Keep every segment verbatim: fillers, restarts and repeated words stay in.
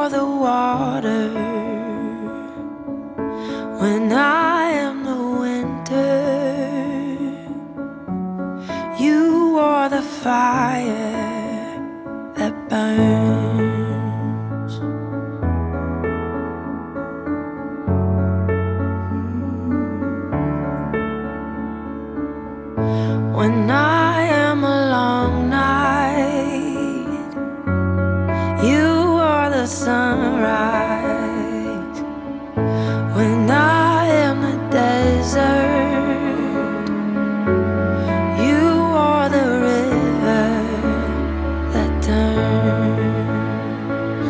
are the water when I am the winter. You are the fire that burns. When I am a long night, you are the sunrise. When I am the desert, you are the river that turns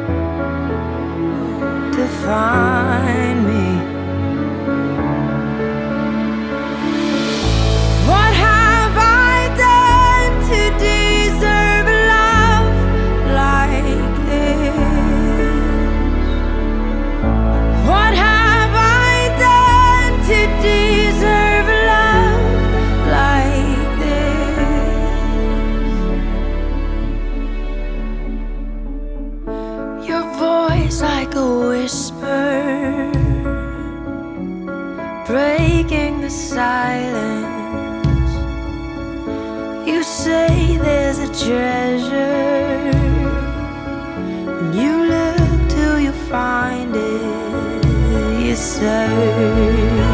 to find me. What have I done to deserve love like this? What have I done to deserve love like this? Your voice like a whisper, breaking the silence. You say there's a treasure, and you look till you find it. You search.